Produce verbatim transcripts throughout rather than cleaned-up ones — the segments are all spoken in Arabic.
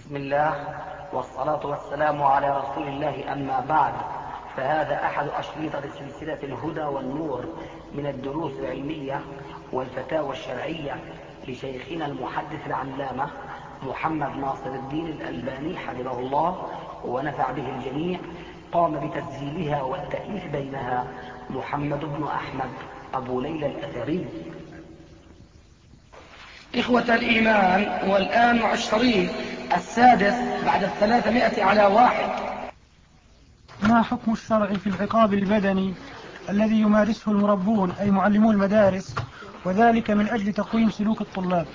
بسم الله والصلاة والسلام على رسول الله، أما بعد، فهذا أحد أشريطة سلسلة الهدى والنور من الدروس العلمية والفتاوى الشرعية لشيخنا المحدث العلامة محمد ناصر الدين الألباني حفظه الله ونفع به الجميع. قام بتسجيلها والتأليف بينها محمد بن أحمد أبو ليلى الأثري. إخوة الإيمان، والآن مع الشريط السادس بعد الثلاثمائة على واحد. ما حكم الشرع في العقاب البدني الذي يمارسه المربون أي معلمو المدارس، وذلك من أجل تقويم سلوك الطلاب؟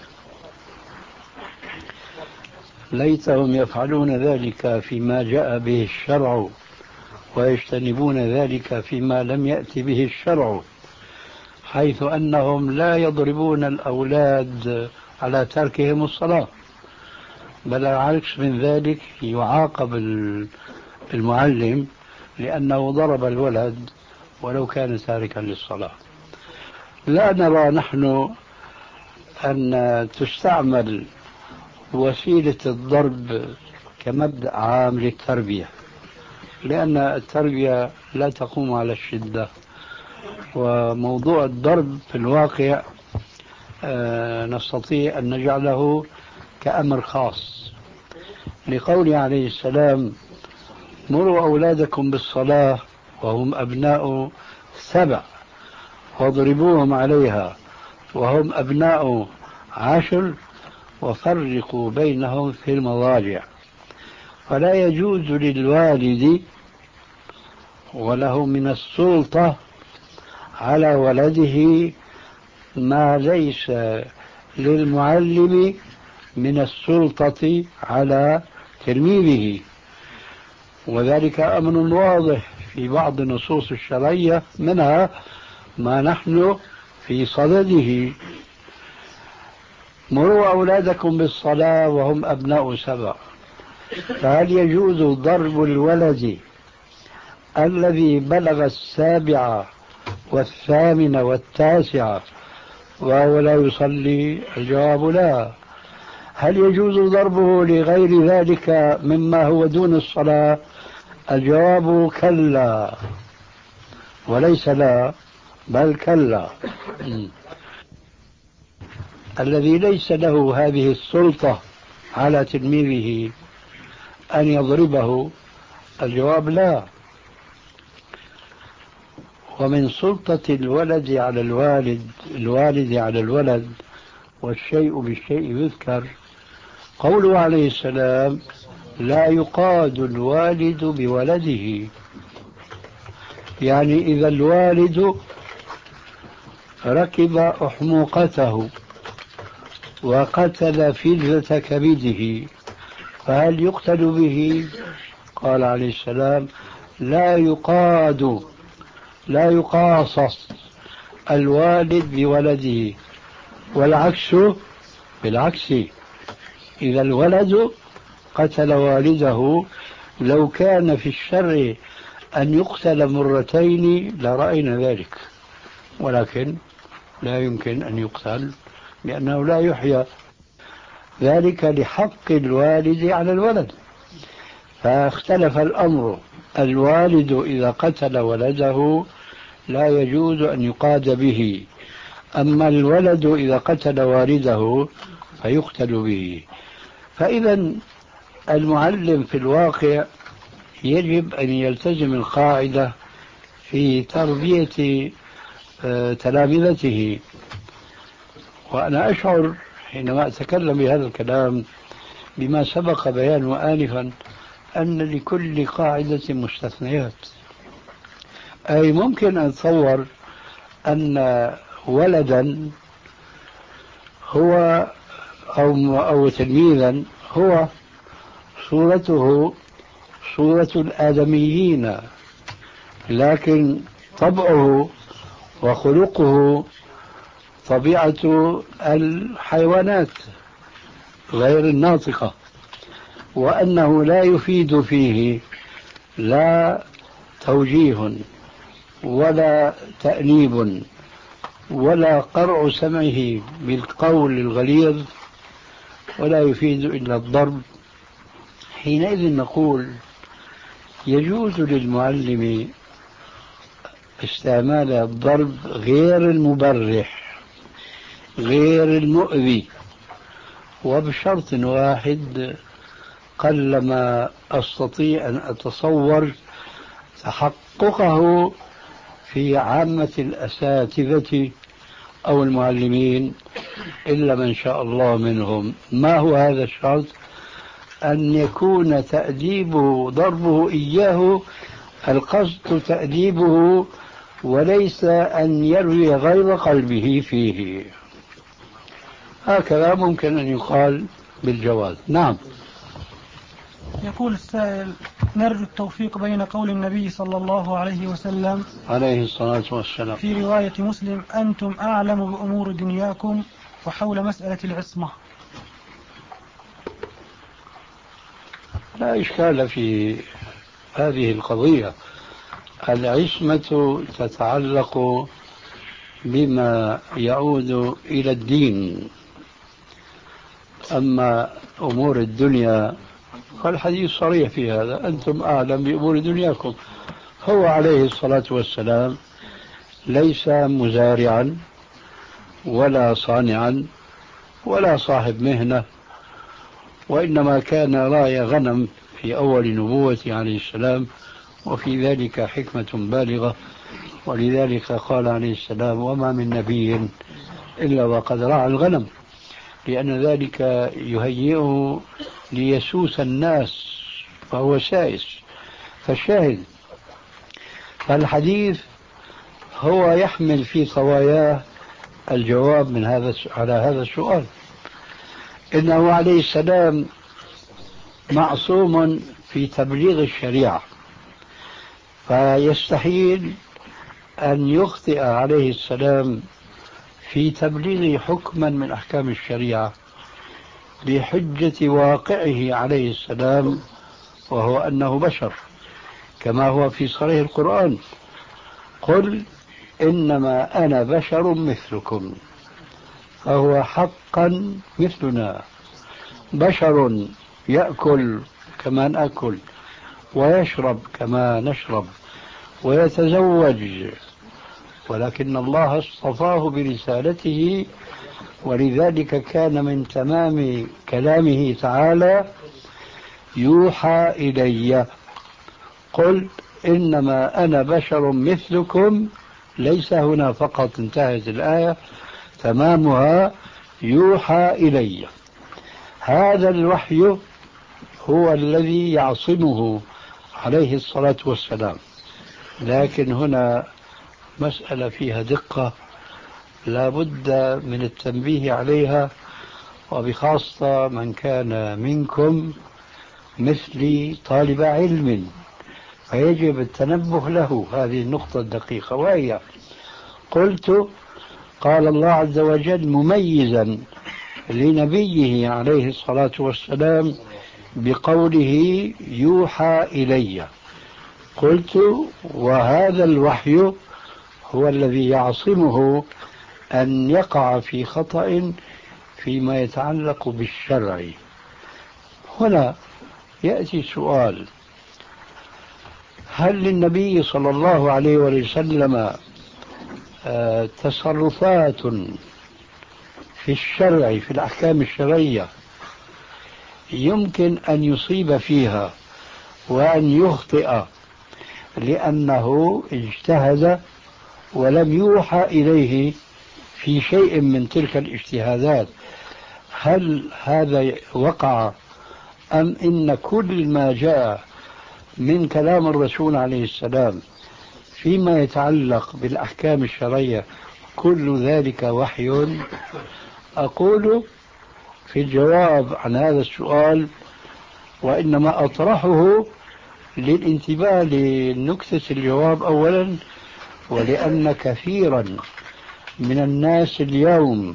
ليتهم يفعلون ذلك فيما جاء به الشرع ويجتنبون ذلك فيما لم يأتي به الشرع، حيث أنهم لا يضربون الأولاد على تركهم الصلاة، بل العكس من ذلك، يعاقب المعلم لأنه ضرب الولد ولو كان تاركا للصلاة. لا نرى نحن أن تستعمل وسيلة الضرب كمبدأ عام للتربية، لأن التربية لا تقوم على الشدة، وموضوع الضرب في الواقع آه نستطيع أن نجعله كأمر خاص، لقوله عليه السلام: مروا أولادكم بالصلاة وهم أبناء سبع واضربوهم عليها وهم أبناء عشر وفرقوا بينهم في المضاجع. فلا يجوز للوالد وله من السلطة على ولده ما ليس للمعلم من السلطة على تلميذه، وذلك أمر واضح في بعض النصوص الشرعية، منها ما نحن في صدده: مروا أولادكم بالصلاة وهم أبناء سبع. فهل يجوز ضرب الولد الذي بلغ السابعة والثامنة والتاسعة وهو لا يصلي؟ الجواب لا. هل يجوز ضربه لغير ذلك مما هو دون الصلاة؟ الجواب كلا، وليس لا، بل كلا. الذي ليس له هذه السلطة على تلميذه أن يضربه، الجواب لا. ومن سلطة الولد على الوالد الوالد على الولد والشيء بالشيء يذكر قوله عليه السلام: لا يقاد الوالد بولده. يعني إذا الوالد ركب أحموقته وقتل فلذة كبده فهل يقتل به؟ قال عليه السلام: لا يقاد لا يقاصص الوالد بولده، والعكس بالعكس. إذا الولد قتل والده لو كان في الشرع أن يقتل مرتين لرأينا ذلك، ولكن لا يمكن أن يقتل لأنه لا يحيى، ذلك لحق الوالد على الولد. فاختلف الأمر، الوالد إذا قتل ولده لا يجوز أن يقاد به، أما الولد إذا قتل والده فيقتل به. فإذا المعلم في الواقع يجب أن يلتزم القاعدة في تربية تلامذته. وأنا أشعر حينما أتكلم بهذا الكلام بما سبق بيانه آنفا أن لكل قاعدة مستثنيات، أي ممكن أن أتصور أن ولدا هو أو, أو تلميذا هو صورته صورة الآدميين، لكن طبعه وخلقه طبيعة الحيوانات غير الناطقة، وأنه لا يفيد فيه لا توجيه ولا تأنيب ولا قرع سمعه بالقول الغليظ، ولا يفيد إلا الضرب حينئذ نقول يجوز للمعلم استعمال الضرب غير المبرح غير المؤذي، وبشرط واحد قلما أستطيع أن أتصور تحققه في عامة الأساتذة أو المعلمين إلا من شاء الله منهم. ما هو هذا الشرط؟ أن يكون تأديبه ضربه إياه القصد تأديبه، وليس أن يروي غير قلبه فيه. هكذا ممكن أن يقال بالجواز. نعم. يقول السائل: نرجو التوفيق بين قول النبي صلى الله عليه وسلم عليه الصلاة والسلام في رواية مسلم: أنتم أعلم بأمور دنياكم، وحول مسألة العصمة. لا إشكال في هذه القضية. العصمة تتعلق بما يعود إلى الدين، أما أمور الدنيا فالحديث صريح في هذا: أنتم أعلم بأمور دنياكم. هو عليه الصلاة والسلام ليس مزارعا ولا صانعا ولا صاحب مهنة، وإنما كان راعي غنم في أول نبوته عليه السلام، وفي ذلك حكمة بالغة. ولذلك قال عليه السلام: وما من نبي إلا وقد رعى الغنم، لأن ذلك يهيئه ليسوس الناس، فهو سائس. فالشاهد فالحديث هو يحمل في طواياه الجواب من هذا على هذا السؤال. إنه عليه السلام معصوم في تبليغ الشريعة، فيستحيل أن يخطئ عليه السلام في تبليغ حكما من أحكام الشريعة بحجة واقعه عليه السلام، وهو أنه بشر، كما هو في صريح القرآن: قل إنما أنا بشر مثلكم. فهو حقا مثلنا، بشر يأكل كما نأكل، ويشرب كما نشرب، ويتزوج، ولكن الله اصطفاه برسالته. ولذلك كان من تمام كلامه تعالى: يوحى إلي. قل إنما أنا بشر مثلكم، ليس هنا فقط انتهت الآية، تمامها يوحى إلي. هذا الوحي هو الذي يعصمه عليه الصلاة والسلام. لكن هنا مسألة فيها دقة لا بد من التنبيه عليها، وبخاصة من كان منكم مثلي طالب علم، فيجب التنبه له هذه النقطة الدقيقة. وهي: قلت قال الله عز وجل مميزا لنبيه عليه الصلاة والسلام بقوله يوحى إلي. قلت وهذا الوحي هو الذي يعصمه أن يقع في خطأ فيما يتعلق بالشرع. هنا يأتي سؤال: هل للنبي صلى الله عليه وسلم تصرفات في الشرع في الأحكام الشرعية يمكن أن يصيب فيها وأن يخطئ لأنه اجتهد ولم يوحى إليه في شيء من تلك الاجتهادات؟ هل هذا وقع، أم إن كل ما جاء من كلام الرسول عليه السلام فيما يتعلق بالأحكام الشرعية كل ذلك وحي؟ أقول في الجواب عن هذا السؤال، وإنما أطرحه للانتباه لنكتة الجواب أولا، ولأن كثيرا من الناس اليوم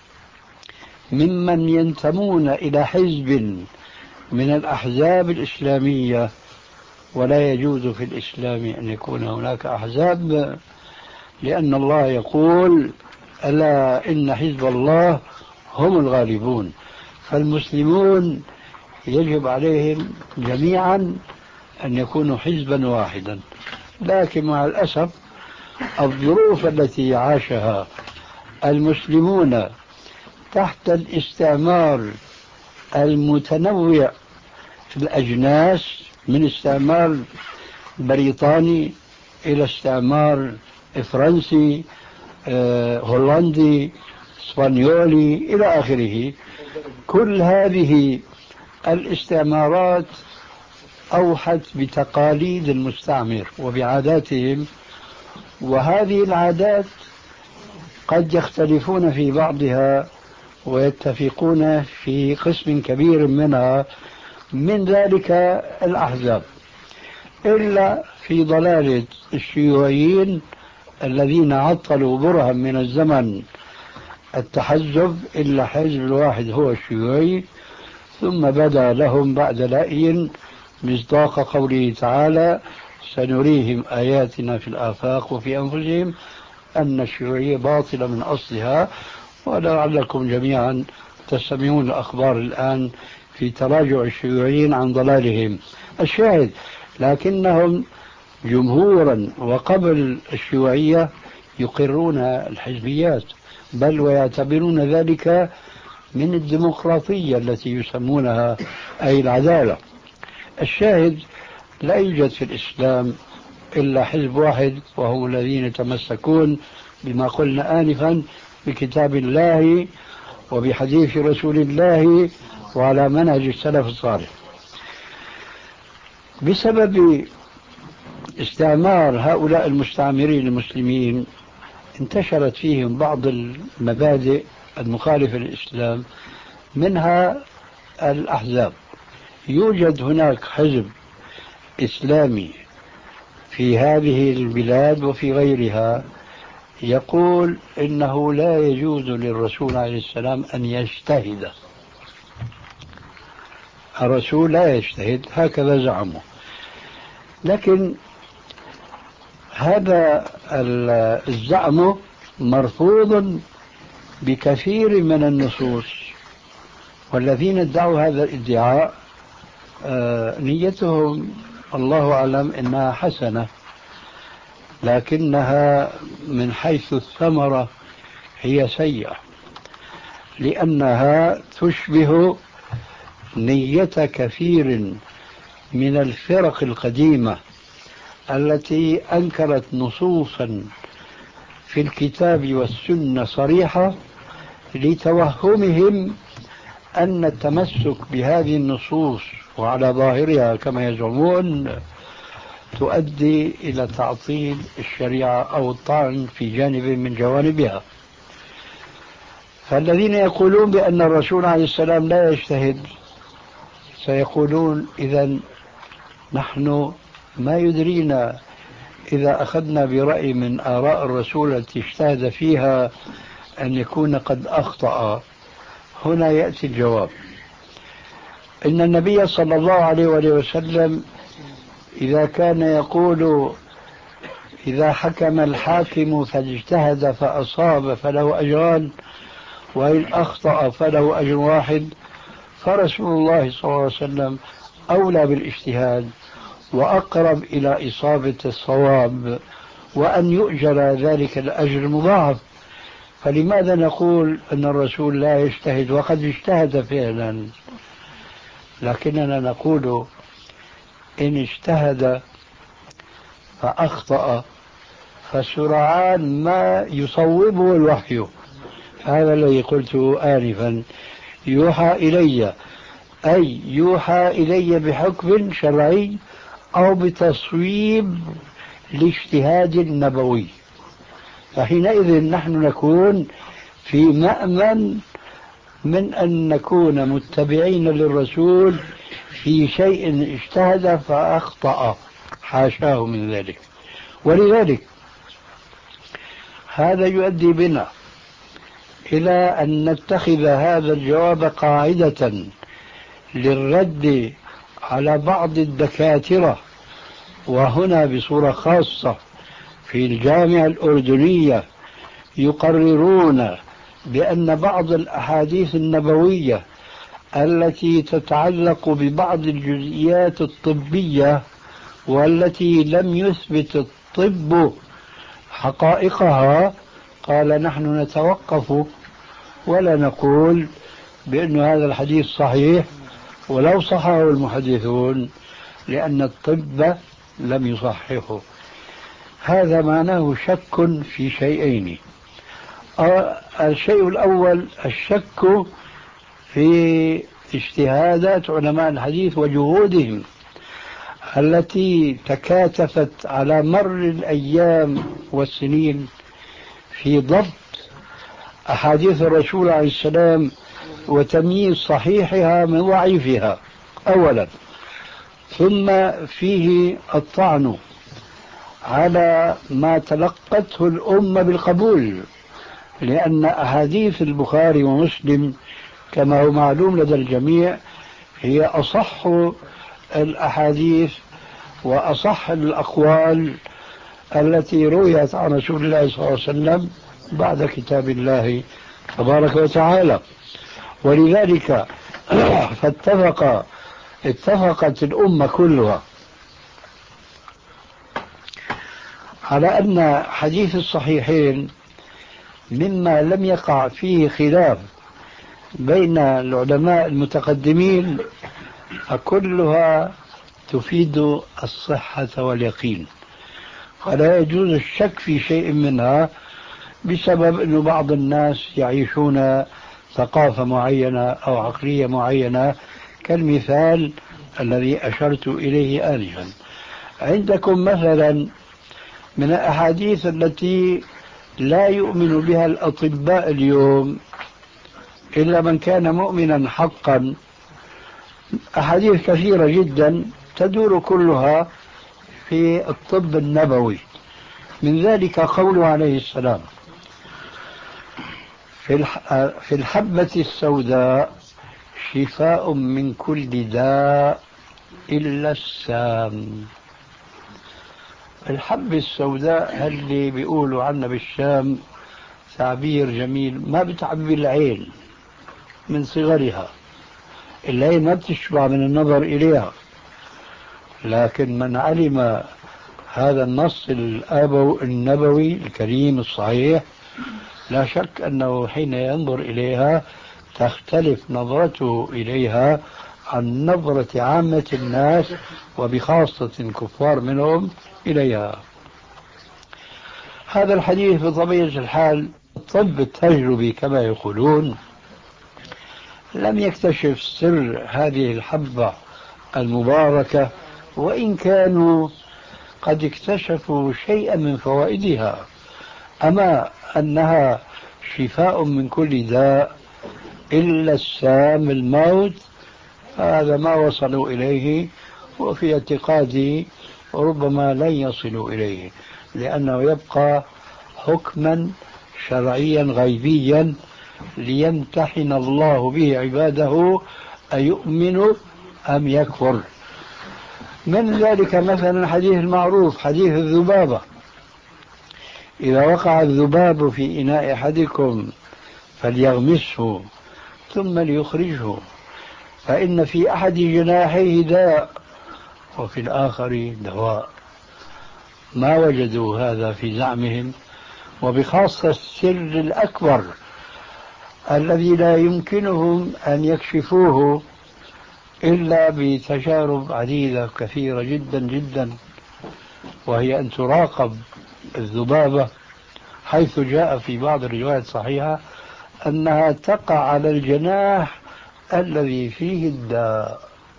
ممن ينتمون إلى حزب من الأحزاب الإسلامية، ولا يجوز في الإسلام أن يكون هناك أحزاب، لأن الله يقول ألا إن حزب الله هم الغالبون. فالمسلمون يجب عليهم جميعا أن يكونوا حزبا واحدا. لكن مع الأسف الظروف التي عاشها المسلمون تحت الاستعمار المتنوع في الأجناس، من استعمار بريطاني إلى استعمار فرنسي، آه، هولندي، اسبانيولي إلى آخره، كل هذه الاستعمارات أوحت بتقاليد المستعمر وبعاداتهم، وهذه العادات قد يختلفون في بعضها ويتفقون في قسم كبير منها، من ذلك الأحزاب، إلا في ضلالة الشيوعيين الذين عطلوا برهة من الزمن التحزب، إلا حزب الواحد هو الشيوعي. ثم بدا لهم بعد لأي مصداق قوله تعالى: سنريهم آياتنا في الآفاق وفي أنفسهم، أن الشيوعية باطلة من أصلها. ولعلكم جميعا تستمعون الأخبار الآن في تراجع الشيوعيين عن ضلالهم. الشاهد لكنهم جمهورا وقبل الشيوعية يقرون الحزبيات، بل ويعتبرون ذلك من الديمقراطية التي يسمونها أي العدالة. الشاهد لا يوجد في الإسلام إلا حزب واحد، وهم الذين يتمسكون بما قلنا آنفا بكتاب الله وبحديث رسول الله وعلى منهج السلف الصالح. بسبب استعمار هؤلاء المستعمرين المسلمين انتشرت فيهم بعض المبادئ المخالفة للإسلام، منها الأحزاب. يوجد هناك حزب إسلامي في هذه البلاد وفي غيرها يقول إنه لا يجوز للرسول عليه السلام أن يجتهد. الرسول لا يجتهد، هكذا زعموا. لكن هذا الزعم مرفوض بكثير من النصوص، والذين ادعوا هذا الادعاء آه نيتهم الله أعلم إنها حسنة، لكنها من حيث الثمرة هي سيئة، لأنها تشبه نية كثير من الفرق القديمة التي أنكرت نصوصا في الكتاب والسنة صريحة لتوهمهم أن التمسك بهذه النصوص وعلى ظاهرها كما يزعمون تؤدي إلى تعطيل الشريعة أو الطعن في جانب من جوانبها. فالذين يقولون بأن الرسول عليه السلام لا يجتهد سيقولون إذن نحن ما يدرينا إذا أخذنا برأي من آراء الرسول التي اجتهد فيها أن يكون قد أخطأ. هنا يأتي الجواب: إن النبي صلى الله عليه وسلم إذا كان يقول إذا حكم الحاكم فاجتهد فأصاب فله أجران وإن أخطأ فله أجر واحد، فرسول الله صلى الله عليه وسلم أولى بالاجتهاد وأقرب إلى إصابة الصواب وأن يؤجر ذلك الأجر المضاعف. فلماذا نقول أن الرسول لا يجتهد وقد اجتهد فعلا؟ لكننا نقول إن اجتهد فأخطأ فسرعان ما يصوبه الوحي. هذا الذي قلته آنفا: يوحى إلي، أي يوحى إلي بحكم شرعي أو بتصويب الاجتهاد النبوي. فحينئذ نحن نكون في مأمن من أن نكون متبعين للرسول في شيء اجتهد فأخطأ، حاشاه من ذلك. ولذلك هذا يؤدي بنا إلى أن نتخذ هذا الجواب قاعدة للرد على بعض الدكاترة، وهنا بصورة خاصة في الجامعة الأردنية يقررون بأن بعض الأحاديث النبوية التي تتعلق ببعض الجزئيات الطبية والتي لم يثبت الطب حقائقها، قال نحن نتوقف ولا نقول بأن هذا الحديث صحيح ولو صححه المحدثون، لأن الطب لم يصححه. هذا معناه شك في شيئين. الشيء الأول الشك في اجتهادات علماء الحديث وجهودهم التي تكاتفت على مر الأيام والسنين في ضبط أحاديث الرسول عليه السلام وتمييز صحيحها من ضعيفها أولا. ثم فيه الطعن على ما تلقته الأمة بالقبول، لأن أحاديث البخاري ومسلم كما هو معلوم لدى الجميع هي أصح الأحاديث وأصح الأقوال التي رويت عن رسول الله صلى الله عليه وسلم بعد كتاب الله تبارك وتعالى. ولذلك فاتفق اتفقت الأمة كلها على أن حديث الصحيحين مما لم يقع فيه خلاف بين العلماء المتقدمين فكلها تفيد الصحة واليقين، فلا يجوز الشك في شيء منها بسبب أن بعض الناس يعيشون ثقافة معينة أو عقلية معينة، كالمثال الذي أشرت إليه آنفا. عندكم مثلا من الأحاديث التي لا يؤمن بها الأطباء اليوم إلا من كان مؤمنا حقا، أحاديث كثيرة جدا تدور كلها في الطب النبوي. من ذلك قوله عليه السلام في الحبة السوداء شفاء من كل داء إلا السام. الحبة السوداء اللي بيقولوا عنها بالشام تعبير جميل، ما بتعبي العين من صغرها، العين ما بتشبع من النظر إليها، لكن من علم هذا النص النبوي الكريم الصحيح لا شك أنه حين ينظر إليها تختلف نظرته إليها عن نظرة عامة الناس وبخاصة الكفار منهم إليها. هذا الحديث بطبيعة الحال الطب التجربي كما يقولون لم يكتشف سر هذه الحبة المباركة، وإن كانوا قد اكتشفوا شيئا من فوائدها، أما أنها شفاء من كل داء إلا السام الموت هذا ما وصلوا إليه، وفي اعتقادي ربما لن يصلوا إليه، لأنه يبقى حكما شرعيا غيبيا ليمتحن الله به عباده أيؤمن أم يكفر. من ذلك مثلا الحديث المعروف حديث الذبابة، إذا وقع الذباب في إناء أحدكم فليغمسه ثم ليخرجه فإن في أحد جناحيه داء وفي الآخر دواء. ما وجدوا هذا في زعمهم، وبخاصة السر الأكبر الذي لا يمكنهم أن يكشفوه إلا بتجارب عديدة كثيرة جدا جدا، وهي أن تراقب الذبابة، حيث جاء في بعض الروايات الصحيحة أنها تقع على الجناح الذي فيه الداء.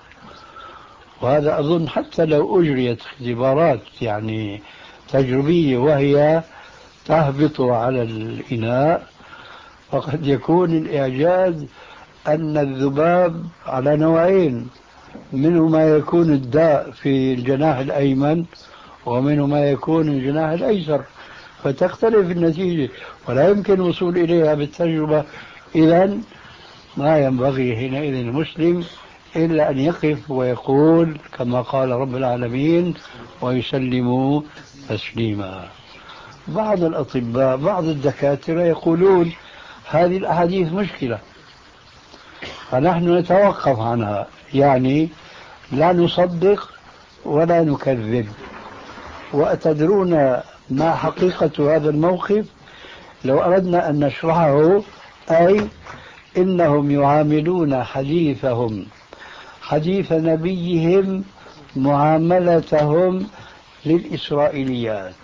وهذا أظن حتى لو أجريت اختبارات يعني تجربية وهي تهبط على الإناء، فقد يكون الإعجاز أن الذباب على نوعين، منه ما يكون الداء في الجناح الأيمن ومنه ما يكون الجناح الأيسر، فتختلف النتيجة ولا يمكن الوصول إليها بالتجربة. إذن ما ينبغي حينئذ المسلم إلا أن يقف ويقول كما قال رب العالمين ويسلموا تسليما. بعض الأطباء بعض الدكاترة يقولون هذه الأحاديث مشكلة، فنحن نتوقف عنها، يعني لا نصدق ولا نكذب. وأتدرون ما حقيقة هذا الموقف؟ لو أردنا أن نشرحه، أي إنهم يعاملون حديثهم حديث نبيهم معاملتهم للإسرائيليات،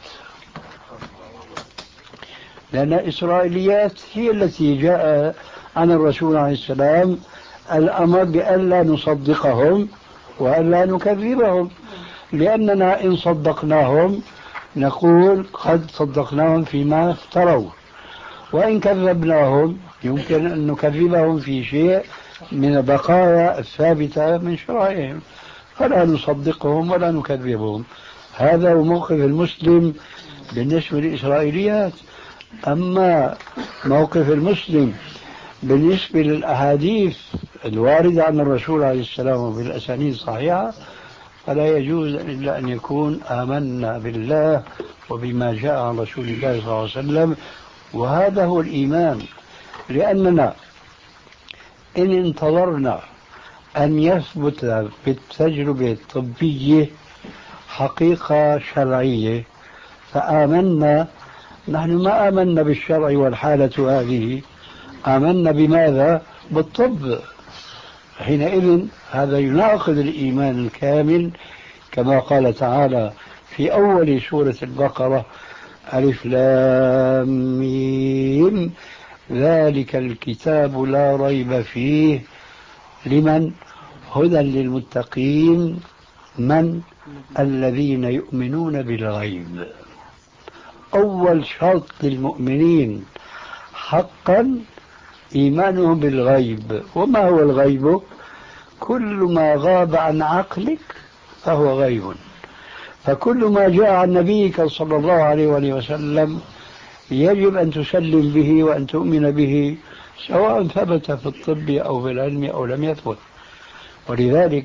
لأن الإسرائيليات هي التي جاء عن الرسول عليه السلام الأمر بأن لا نصدقهم وأن لا نكذبهم، لأننا إن صدقناهم نقول قد صدقناهم فيما افتروا، وإن كذبناهم يمكن أن نكذبهم في شيء من البقايا الثابتة من شرائعهم، فلا نصدقهم ولا نكذبهم. هذا هو موقف المسلم بالنسبة للإسرائيليات. أما موقف المسلم بالنسبة للأحاديث الواردة عن الرسول عليه السلام وبالأسانيد الصحيحة، فلا يجوز إلا أن يكون آمنا بالله وبما جاء عن رسول الله صلى الله عليه وسلم، وهذا هو الإيمان. لأننا إن انتظرنا أن يثبت بالتجربة الطبية حقيقة شرعية فآمنا، نحن ما آمنا بالشرع والحالة هذه، آمنا بماذا؟ بالطب. حينئذ هذا يناقض الإيمان الكامل، كما قال تعالى في أول سورة البقرة: ألف لام ميم ذلك الكتاب لا ريب فيه لمن هدى للمتقين من الذين يؤمنون بالغيب. أول شرط للمؤمنين حقا إيمانهم بالغيب. وما هو الغيب؟ كل ما غاب عن عقلك فهو غيب. فكل ما جاء عن نبيك صلى الله عليه وآله وسلم يجب أن تسلم به وأن تؤمن به، سواء ثبت في الطب أو في العلم أو لم يثبت. ولذلك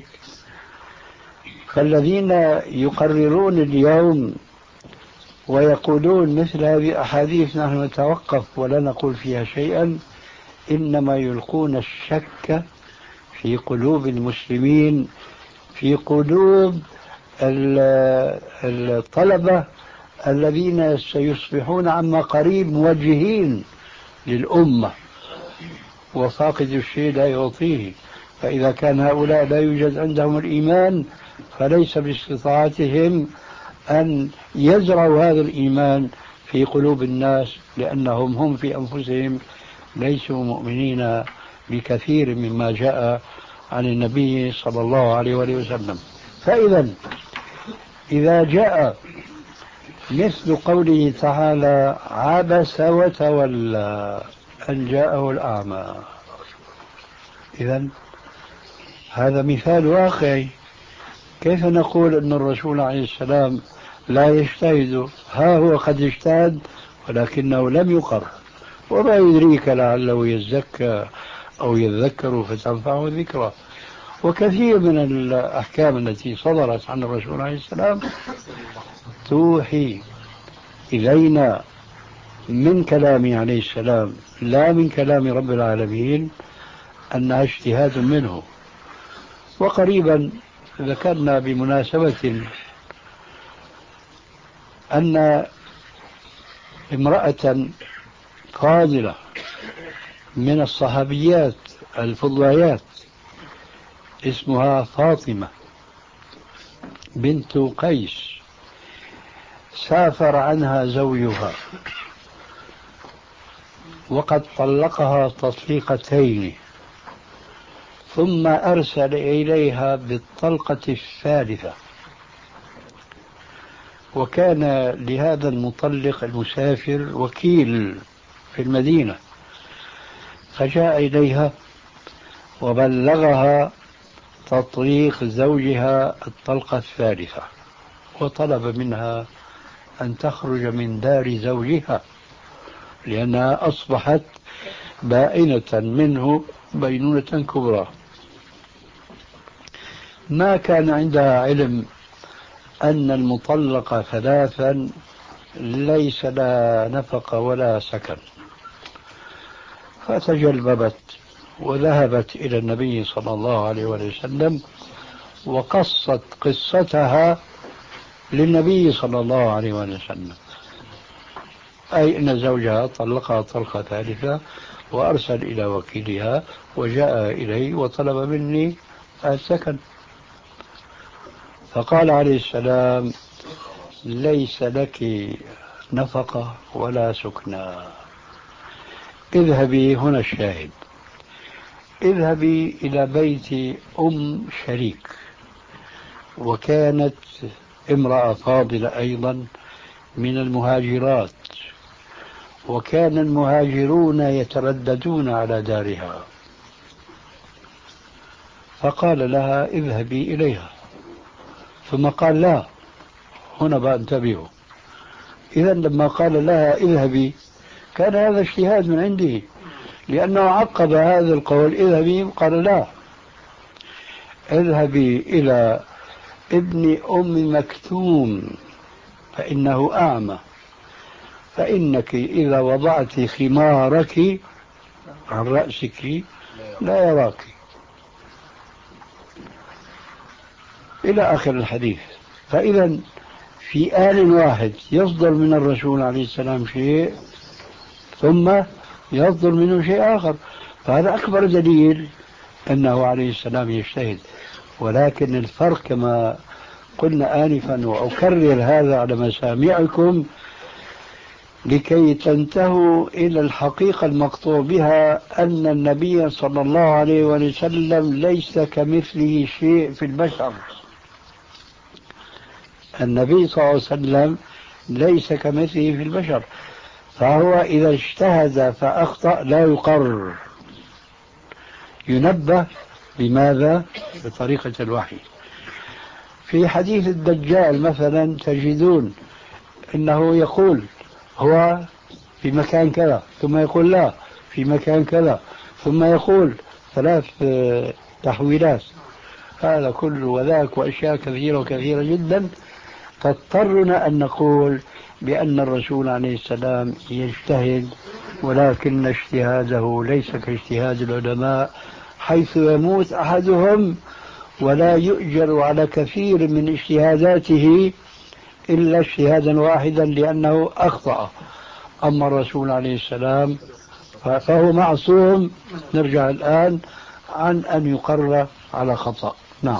فالذين يقررون اليوم ويقولون مثل هذه الأحاديث نحن نتوقف ولا نقول فيها شيئا، إنما يلقون الشك في قلوب المسلمين، في قلوب الطلبة الذين سيصبحون عما قريب موجهين للأمة، وفاقد الشيء لا يعطيه. فإذا كان هؤلاء لا يوجد عندهم الإيمان فليس باستطاعتهم أن يزرعوا هذا الإيمان في قلوب الناس، لأنهم هم في أنفسهم ليسوا مؤمنين بكثير مما جاء عن النبي صلى الله عليه وآله وسلم. فإذا إذا جاء مثل قوله تعالى: عبس وتولى أن جاءه الأعمى، إذن هذا مثال واقعي. كيف نقول أن الرسول عليه السلام لا يجتهد؟ ها هو قد اجتهد ولكنه لم يقر، وما يدريك لعله يزكى أو يذكر فتنفعه الذكرى. وكثير من الأحكام التي صدرت عن الرسول عليه السلام توحي إلينا من كلامه عليه السلام لا من كلام رب العالمين أنها اجتهاد منه. وقريبا ذكرنا بمناسبة أن امرأة فاضلة من الصحابيات الفضليات اسمها فاطمة بنت قيس سافر عنها زوجها وقد طلقها تطليقتين، ثم أرسل إليها بالطلقة الثالثة، وكان لهذا المطلق المسافر وكيل في المدينة، فجاء إليها وبلغها تطليق زوجها الطلقة الثالثة، وطلب منها أن تخرج من دار زوجها لأنها أصبحت بائنة منه بينونة كبرى. ما كان عندها علم أن المطلقة ثلاثا ليس لها نفقة ولا سكن، فتجلببت وذهبت إلى النبي صلى الله عليه وسلم وقصت قصتها للنبي صلى الله عليه وسلم، أي أن زوجها طلقها طلقة ثالثة وأرسل إلى وكيلها وجاء إلي وطلب مني السكن. فقال عليه السلام: ليس لك نفقة ولا سكنى، اذهبي، هنا الشاهد، اذهبي إلى بيت أم شريك، وكانت امرأة فاضلة أيضا من المهاجرات، وكان المهاجرون يترددون على دارها، فقال لها: اذهبي إليها. ثم قال: لا، هنا بقى انتبهوا، إذا لما قال لها اذهبي كان هذا اجتهاد من عنده، لأنه عقب هذا القول اذهبي قال: لا، اذهبي إلى ابن أم مكتوم فإنه أعمى، فإنك إذا وضعت خمارك عن رأسك لا يراك، إلى آخر الحديث. فإذا في آن واحد يصدر من الرسول عليه السلام شيء ثم يصدر منه شيء آخر، فهذا أكبر دليل أنه عليه السلام يجتهد. ولكن الفرق كما قلنا آنفا وأكرر هذا على مسامعكم لكي تنتهوا إلى الحقيقة المقطوع بها، أن النبي صلى الله عليه وسلم ليس كمثله شيء في البشر. النبي صلى الله عليه وسلم ليس كمثله في البشر، فهو إذا اجتهد فأخطأ لا يقر، ينبه. بماذا؟ بطريقة الوحي. في حديث الدجال مثلا تجدون أنه يقول هو في مكان كذا، ثم يقول لا في مكان كذا، ثم يقول ثلاث تحويلات، هذا كله وذاك وأشياء كثيرة وكثيرة جدا. فاضطرنا أن نقول بأن الرسول عليه السلام يجتهد، ولكن اجتهاده ليس كاجتهاد العلماء، حيث يموت أحدهم ولا يؤجر على كثير من اجتهاداته إلا اجتهادا واحدا لأنه أخطأ. أما الرسول عليه السلام فهو معصوم، نرجع الآن عن أن يقر على خطأ. نعم.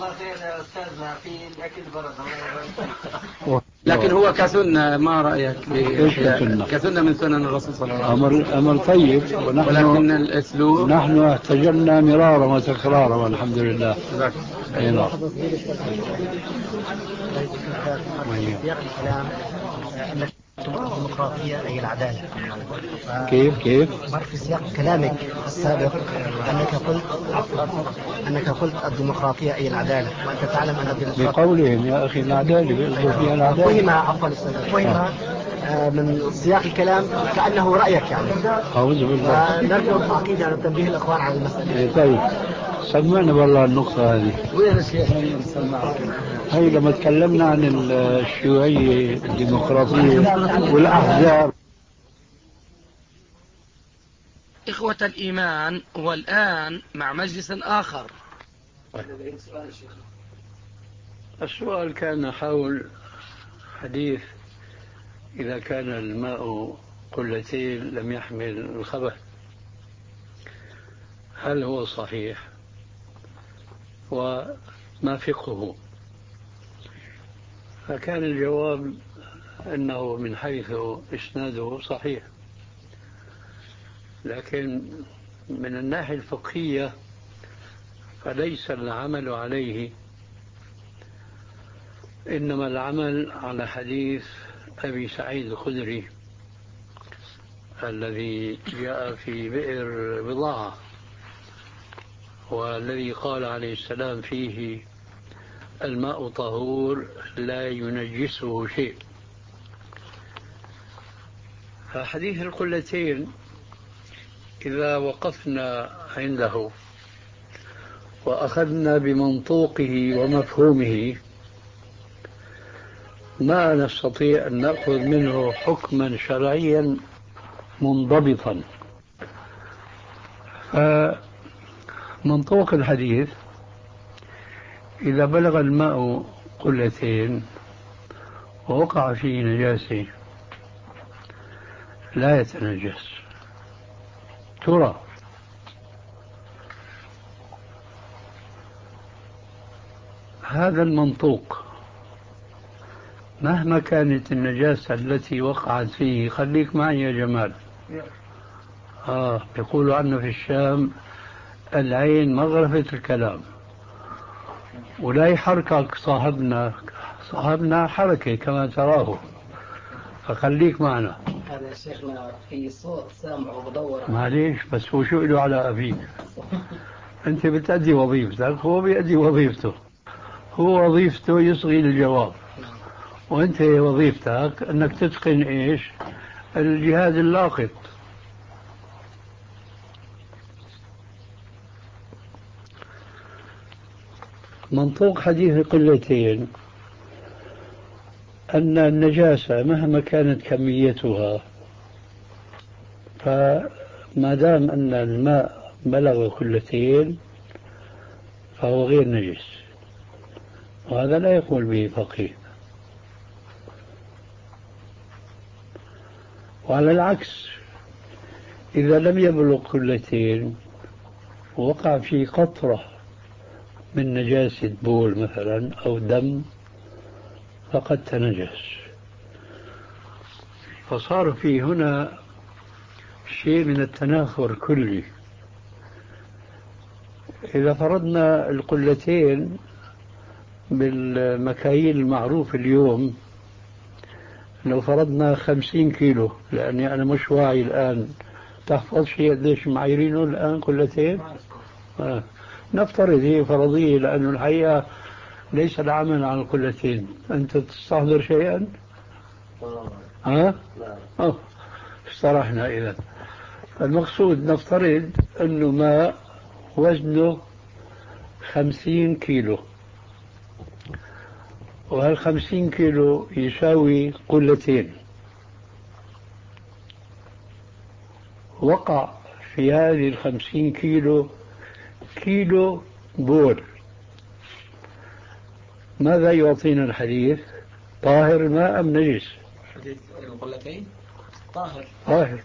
لكن هو كسنة، ما رأيك كسنة؟ كسنة من سنن الرسول صلى الله عليه وسلم، أمر, أمر طيب، ولكن الأسلوب نحن احتجلنا مرارا وتكرارا والحمد لله. أي نعم. سياق الكلام الديمقراطية أي العدالة. كيف كيف؟ مر في سياق كلامك السابق أنك قلت أنك قلت الديمقراطية أي العدالة، وأنت تعلم أن الديمقراطية بقولهم يا أخي العدالة بيقصدوا فيها العدالة. فهم عفوا فهم من سياق الكلام كأنه رأيك يعني. أعوذ بالله. نرجو التعقيد على تنبيه الأخوان على المسألة. طيب سمعنا والله النقطة هذه. وين الشيخ هي لما تكلمنا عن الشيوعية الديمقراطية والأحزاب. إخوة الإيمان، والآن مع مجلس آخر. السؤال كان حول حديث إذا كان الماء قلتين لم يحمل الخبث، هل هو صحيح؟ وما فقهه؟ فكان الجواب أنه من حيث إسناده صحيح، لكن من الناحية الفقهية فليس العمل عليه، إنما العمل على حديث أبي سعيد الخدري الذي جاء في بئر بضاعة، والذي قال عليه السلام فيه: الماء طهور لا ينجسه شيء. فحديث القلتين إذا وقفنا عنده وأخذنا بمنطوقه ومفهومه ما نستطيع أن نأخذ منه حكما شرعيا منضبطا. منطوق الحديث إذا بلغ الماء قلتين ووقع فيه نجاسة لا يتنجس. ترى هذا المنطوق مهما كانت النجاسة التي وقعت فيه، خليك معي يا جمال. آه يقولوا عنا في الشام العين مغرفة الكلام، ولا يحركك صاحبنا صاحبنا حركة كما تراه، فخليك معنا. هذا شيخنا في صوت سامعه بدور. معليش بس هو شو له على أبيك؟ أنت بتأدي وظيفتك، هو بيأدي وظيفته. هو وظيفته يصغي الجواب، وأنت وظيفتك أنك تتقن إيش؟ الجهاد اللاقط. منطوق حديث قلتين أن النجاسة مهما كانت كميتها، فما دام أن الماء بلغ قلتين فهو غير نجس، وهذا لا يقول به فقيه. وعلى العكس إذا لم يبلغ قلتين ووقع في قطرة من نجاسة بول مثلا أو دم فقد تنجس. فصار في هنا شيء من التناثر كلي. إذا فرضنا القلتين بالمكاييل المعروف اليوم، لو فرضنا خمسين كيلو، لأني أنا مش واعي الآن، تحفظ شيء قديش معايرينه الآن قلتين؟ آه. نفترض هي فرضية، لأنه الحقيقة ليس العمل على القلتين. أنت تستحضر شيئا؟ ها؟ لا. أوه. استرحنا إذا. المقصود نفترض أنه ماء وزنه خمسين كيلو، وهالخمسين كيلو يساوي قلتين. وقع في هذه الخمسين كيلو كيلو بول، ماذا يعطينا الحديث؟ طاهر ماء أم نجس؟ حديث القلتين طاهر. طاهر.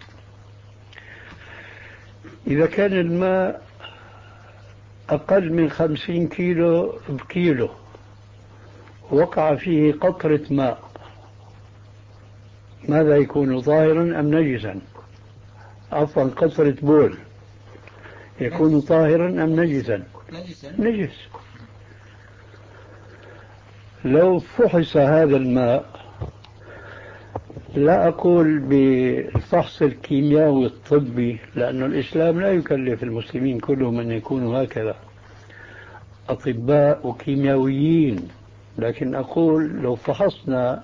إذا كان الماء أقل من خمسين كيلو بكيلو وقع فيه قطرة ماء، ماذا يكون؟ طاهرا أم نجسا؟ عفوا قطرة بول يكون نجس. طاهرا أم نجسا؟ نجسا. نجس. لو فحص هذا الماء، لا أقول بالفحص الكيميائي الطبي، لأن الإسلام لا يكلف المسلمين كلهم أن يكونوا هكذا أطباء وكيميائيين، لكن أقول لو فحصنا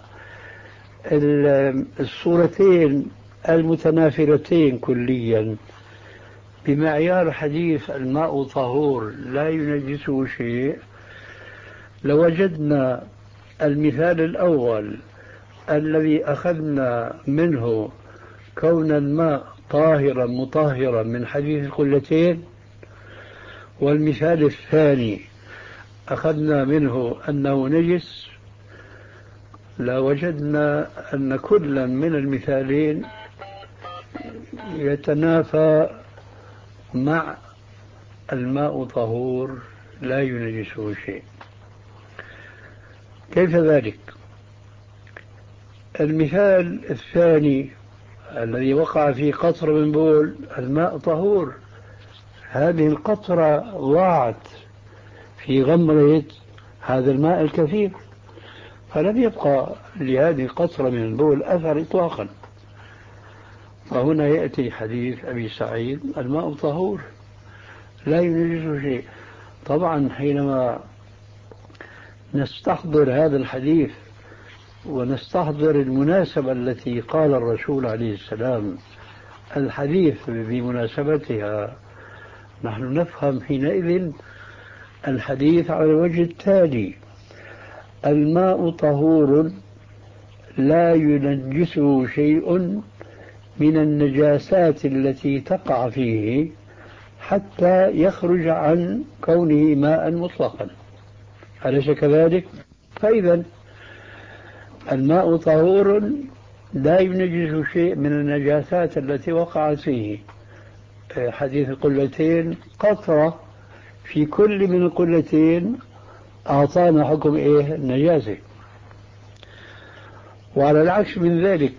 الصورتين المتنافرتين كليا بمعيار حديث الماء طهور لا ينجسه شيء، لوجدنا المثال الأول الذي أخذنا منه كون الماء طاهرا مطهرا من حديث القلتين، والمثال الثاني أخذنا منه أنه نجس، لوجدنا أن كلا من المثالين يتنافى مع الماء طهور لا ينجسه شيء. كيف ذلك؟ المثال الثاني الذي وقع في قطرة من بول، الماء طهور، هذه القطرة ضاعت في غمرة هذا الماء الكثير، فلم يبقى لهذه القطرة من البول أثر إطلاقا. فهنا يأتي حديث أبي سعيد الماء طهور لا ينجسه شيء. طبعا حينما نستحضر هذا الحديث ونستحضر المناسبة التي قال الرسول عليه السلام الحديث بمناسبتها، نحن نفهم حينئذ الحديث على الوجه التالي: الماء طهور لا ينجسه شيء من النجاسات التي تقع فيه حتى يخرج عن كونه ماء مطلقا، أليس كذلك؟ فإذا الماء طهور لا ينجس شيء من النجاسات التي وقعت فيه. حديث القلتين قطرة في كل من القلتين أعطانا حكم إيه؟ النجاسة. وعلى العكس من ذلك،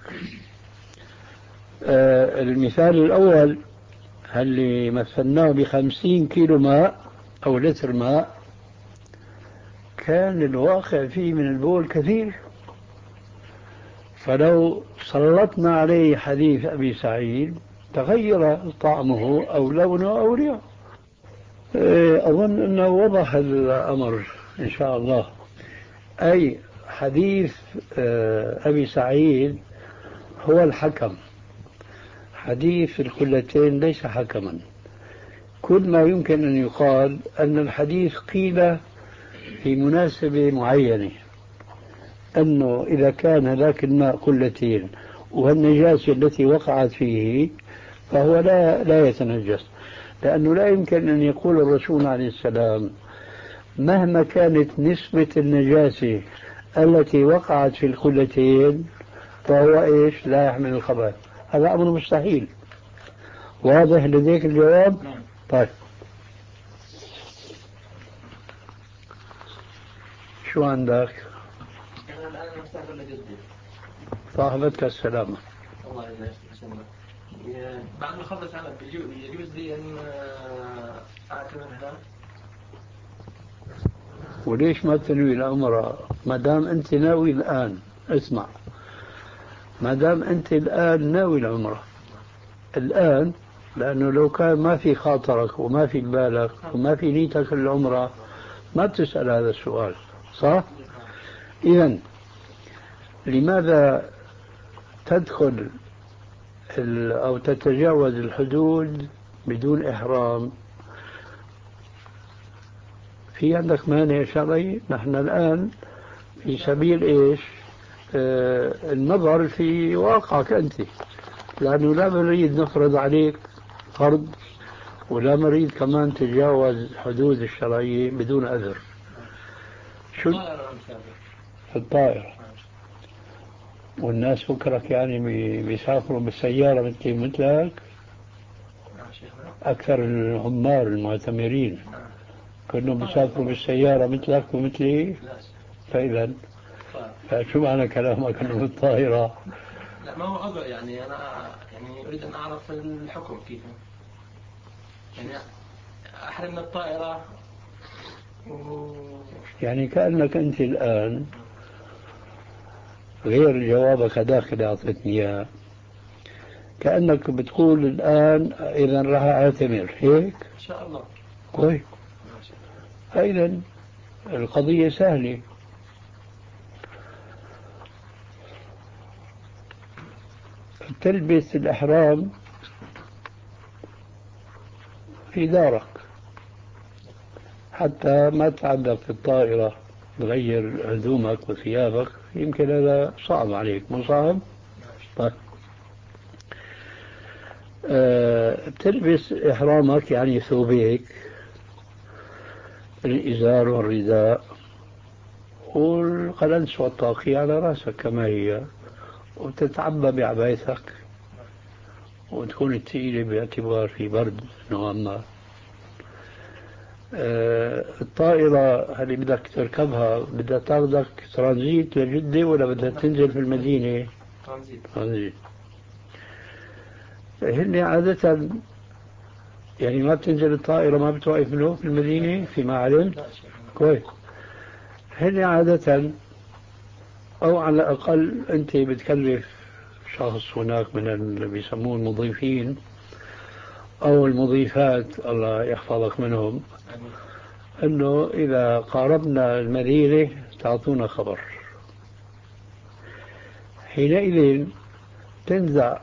آه المثال الأول اللي مثلناه بخمسين كيلو ماء أو لتر ماء، كان الواقع فيه من البول كثير، فلو سلطنا عليه حديث أبي سعيد تغير طعمه أو لونه أو ريحه. أظن أنه وضح الأمر إن شاء الله. أي حديث أبي سعيد هو الحكم، حديث القلتين ليس حكما. كل ما يمكن أن يقال أن الحديث قيل في مناسبة معينة، أنه إذا كان ذاك الماء قلتين والنجاسة التي وقعت فيه فهو لا لا يتنجس، لأنه لا يمكن أن يقول الرسول عليه السلام مهما كانت نسبة النجاسة التي وقعت في القلتين فهو إيش لا يحمل الخبث. هذا أمر مستحيل. واضح لديك الجواب؟ طيب، شو عندك؟ أنا الآن مسافر لجدة. صاحبتك السلامة. الله يسلمك. بعد ما أخلص عمل يجوز لي أن أعتمر هنا؟ وليش ما تنوي العمرة ما دام أنت ناوي الآن؟ اسمع، ما دام أنت الآن ناوي العمرة الآن، لأنه لو كان ما في خاطرك وما في بالك وما في نيتك العمرة ما بتسأل هذا السؤال، صح؟ إذن لماذا تدخل أو تتجاوز الحدود بدون إحرام؟ في عندك مانع شرعي؟ نحن الآن في سبيل إيش؟ آه النظر في واقعك أنت، لأنه لا نريد نفرض عليك فرض ولا نريد كمان تجاوز حدود الشرعية بدون أذر. شو في الطائرة؟ والناس فكرك يعني بيسافروا بالسيارة مثلي مثلك؟ أكثر العمار المعتمرين كلهم بيسافروا بالسيارة مثلك ومثلي. فإذا فشو معنى كلامك أنه بالطائرة؟ لا ما هو أضع يعني أنا يعني أريد أن أعرف الحكم كيف يعني أحرم من الطائرة و... يعني كأنك أنت الآن غير جوابك هذاك اللي أعطيتني إياه، كأنك بتقول الآن إذا راح أعتمر هيك؟ إن شاء الله. كويس. فإذا القضية سهلة. تلبس الإحرام في دارك حتى ما تعذب في الطائرة تغير هدومك وثيابك، يمكن هذا صعب عليك، مو صعب؟ طيب. أه بتلبس إحرامك يعني ثوبيك، الإزار والرداء والقلنس والطاقية على رأسك كما هي، وتتعبى بعبايتك وتكون ثقيلة باعتبار في برد نوعا ما. أه الطائرة اللي بدك تركبها بدها تاخذك ترانزيت لجدة ولا بدها تنزل في المدينة؟ ترانزيت. ترانزيت. هن عادة يعني ما بتنزل الطائرة ما بتوقف له في المدينة فيما علمت؟ كويس. هن عادة أو على الأقل أنت بتكلف شخص هناك من اللي بيسموه المضيفين أو المضيفات الله يحفظك منهم، أنه إذا قاربنا المدينة تعطونا خبر. حينئذ تنزع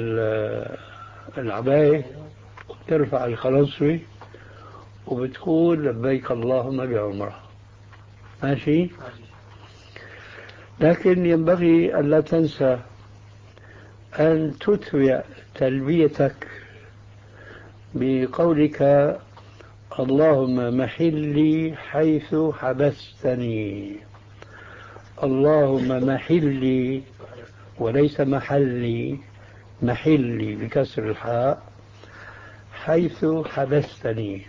العباية وترفع الخلاصوي وبتقول لبيك اللهم بعمرة. ماشي؟ لكن ينبغي أن لا تنسى أن تتبع تلبيتك بقولك اللهم محلي حيث حبستني. اللهم محلي وليس محلي، محلي بكسر الحاء، حيث حبستني.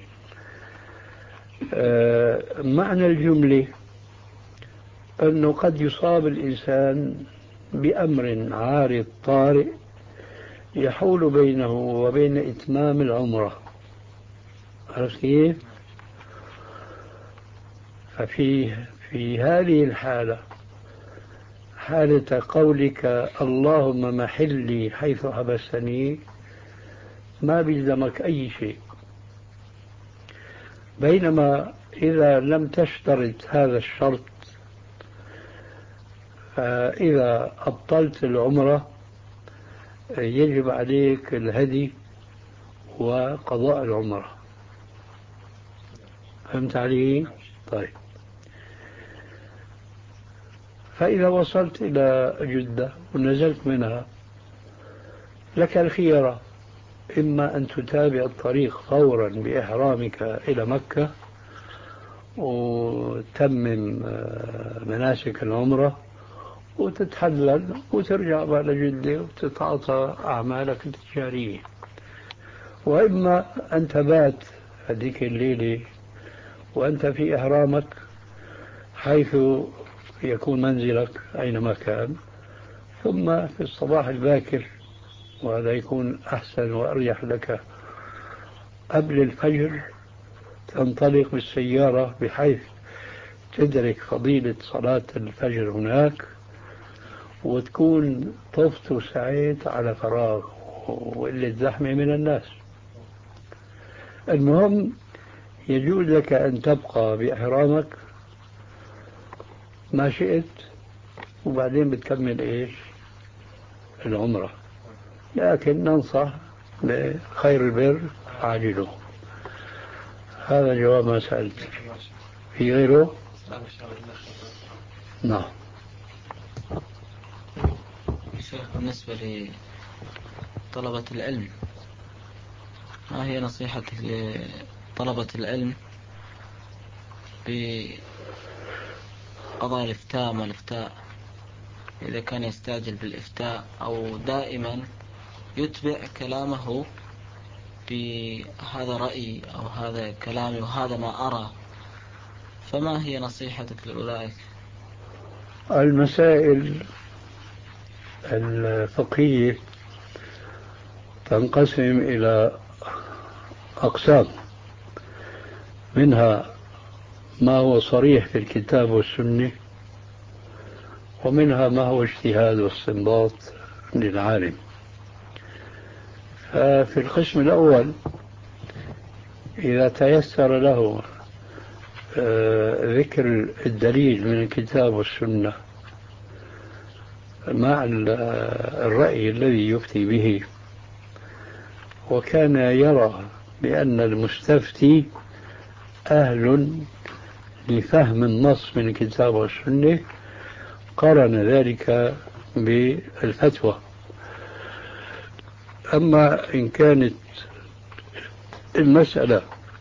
آه معنى الجملة أنه قد يصاب الإنسان بأمر عارض طارئ يحول بينه وبين إتمام العمرة. عرفت كيف؟ ففي في هذه الحالة، حالة قولك اللهم محلي حيث حبستني، ما بيلزمك أي شيء. بينما إذا لم تشترط هذا الشرط، فإذا أبطلت العمرة يجب عليك الهدي وقضاء العمرة. فهمت علي؟ طيب. فإذا وصلت إلى جدة ونزلت منها لك الخيار، إما أن تتابع الطريق فورا بإحرامك إلى مكة وتمم مناسك العمرة وتتحلل وترجع على جدة وتتعاطى أعمالك التجارية، وإما أن تبات هذيك الليلة وأنت في إحرامك حيث يكون منزلك أينما كان، ثم في الصباح الباكر، وهذا يكون أحسن وأريح لك، قبل الفجر تنطلق بالسيارة بحيث تدرك فضيلة صلاة الفجر هناك، وتكون طفت وسعيت على فراغ وقلة زحمة من الناس. المهم يجوز لك أن تبقى بإحرامك ما شئت، وبعدين بتكمل إيش؟ العمرة. لكن ننصح بخير البر عاجله. هذا جواب ما سألت. في غيره؟ نعم. شيخ، بالنسبة لطلبة العلم، ما هي نصيحتك لطلبة العلم بقضاء الإفتاء ما الإفتاء، إذا كان يستعجل بالإفتاء أو دائما يتبع كلامه بهذا رأيي أو هذا كلامي وهذا ما أرى، فما هي نصيحتك لأولئك؟ المسائل الفقهية تنقسم إلى أقسام، منها ما هو صريح في الكتاب والسنة، ومنها ما هو اجتهاد واستنباط للعالم. ففي القسم الأول إذا تيسر له ذكر الدليل من الكتاب والسنة مع الرأي الذي يفتي به، وكان يرى بأن المستفتي أهل لفهم النص من الكتاب والسنة، قارن ذلك بالفتوى. أما إن كانت المسألة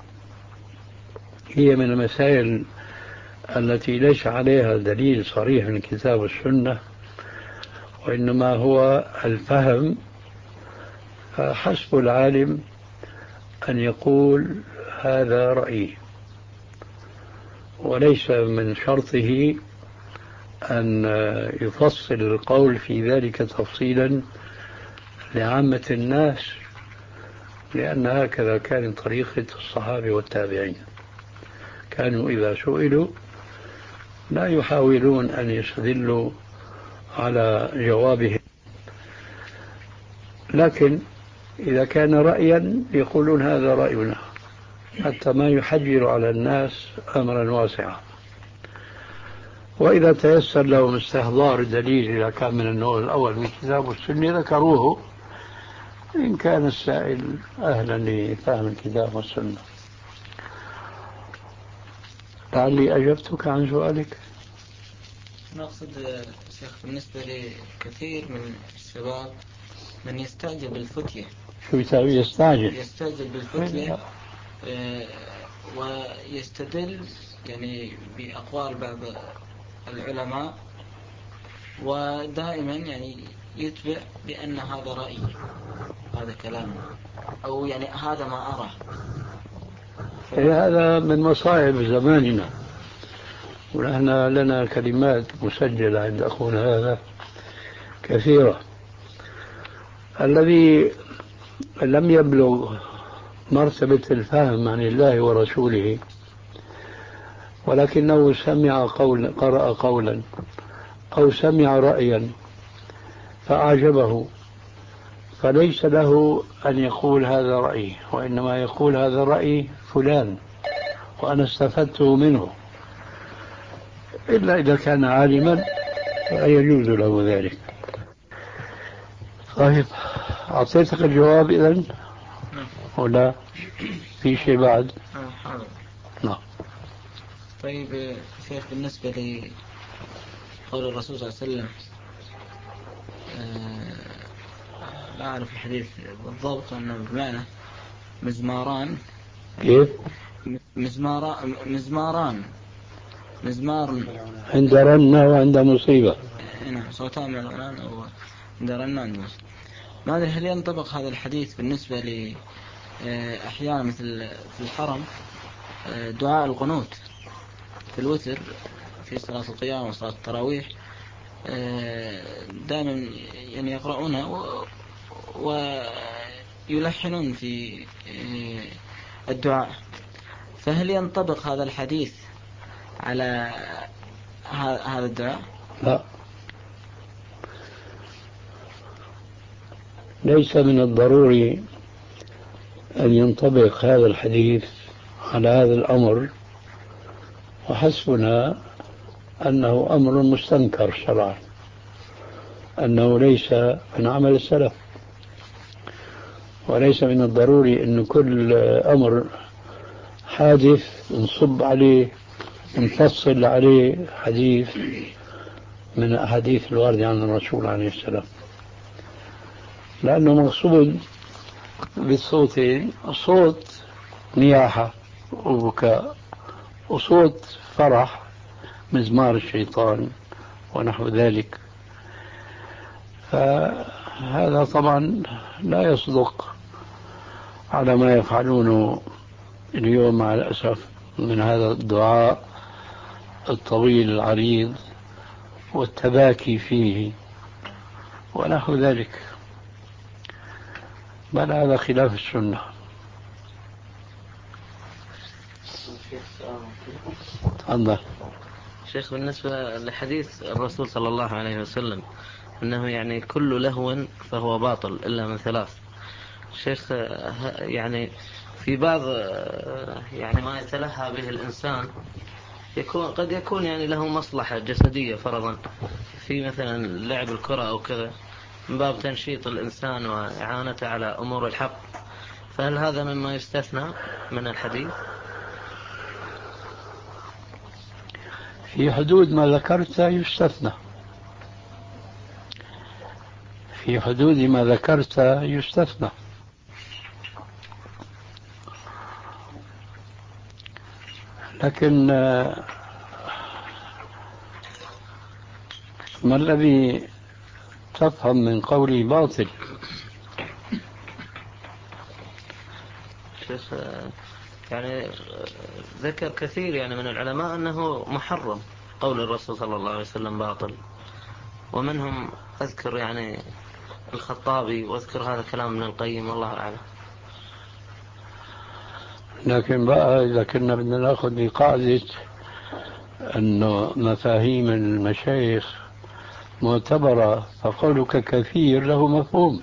هي من المسائل التي ليس عليها دليل صريح من الكتاب والسنة، وإنما هو الفهم، فحسب العالم أن يقول هذا رأيي، وليس من شرطه أن يفصل القول في ذلك تفصيلا لعامة الناس، لأن هكذا كانت طريقة الصحابة والتابعين. كانوا إذا سئلوا لا يحاولون أن يستدلوا على جوابهم، لكن إذا كان رأيا يقولون هذا رأينا، حتى ما يحجر على الناس أمرا واسعا. وإذا تيسر لهم استحضار دليل إذا كان من النوع الأول من الكتاب والسنة ذكروه، إن كان السائل أهلا لفهم الكتاب والسنة. لعلي أجبتك عن سؤالك. نقصد شيخ، بالنسبة لكثير من الشباب من يستعجل بالفتية. شو يساوي؟ يستعجل يستعجل بالفتية آه ويستدل يعني بأقوال بعض العلماء، ودائما يعني يتبع بأن هذا رأيي، هذا كلامه، أو يعني هذا ما أرى. هذا من مصائب زماننا، ونحن لنا كلمات مسجلة عند أخونا هذا كثيرة. الذي لم يبلغ مرتبة الفهم عن الله ورسوله ولكنه سمع قولا، قرأ قولا أو سمع رأيا فأعجبه، فليس له أن يقول هذا رأيي، وإنما يقول هذا رأي فلان وأنا استفدته منه، إلا إذا كان عالما فلا يجوز له ذلك. طيب، أعطيتك الجواب إذن ولا في شيء بعد؟ نعم. طيب شيخ، بالنسبة لقول الرسول صلى الله عليه وسلم آه لا أعرف الحديث بالضبط أنه بمعنى مزماران. كيف؟ مزماران مزماران مزمار عند رنة وعند مصيبة. نعم، صوتان من العنان أو عند رنة. ما أدري هل ينطبق هذا الحديث بالنسبة ل أحيانا مثل في الحرم دعاء القنوت في الوتر في صلاة القيام وصلاة التراويح، دائما يعني يقرؤونه ويلحنون في الدعاء، فهل ينطبق هذا الحديث على هذا الدعاء؟ لا، ليس من الضروري أن ينطبق هذا الحديث على هذا الأمر، وحسبنا أنه أمر مستنكر شرعا، أنه ليس من عمل السلف، وليس من الضروري أن كل أمر حادث نصب عليه نفصل عليه حديث من أحاديث الواردة عن الرسول عليه السلام، لأنه مقصود بالصوتين صوت نياحة وبكاء وصوت فرح مزمار الشيطان ونحو ذلك، فهذا طبعا لا يصدق على ما يفعلونه اليوم مع الأسف من هذا الدعاء الطويل العريض والتباكي فيه ونحو ذلك، بل هذا خلاف السنة. تفضل شيخ. بالنسبة لحديث الرسول صلى الله عليه وسلم أنه يعني كل لهو فهو باطل إلا من ثلاث، شيخ، يعني في بعض يعني ما يتلهى به الإنسان يكون قد يكون يعني له مصلحة جسدية فرضا في مثلا لعب الكرة أو كذا من باب تنشيط الإنسان وإعانته على أمور الحق، فهل هذا مما يستثنى من الحديث؟ في حدود ما ذكرت يستثنى، في حدود ما ذكرت يستثنى، لكن ما الذي تفهم من قولي باطل؟ شيخ، يعني ذكر كثير يعني من العلماء أنه محرم، قول الرسول صلى الله عليه وسلم باطل، ومنهم أذكر يعني الخطابي وأذكر هذا كلام ابن القيم والله أعلم. لكن بقى إذا كنا بدنا نأخذ بقاعدة أنه مفاهيم المشايخ معتبرة فقولك كثير له مفهوم.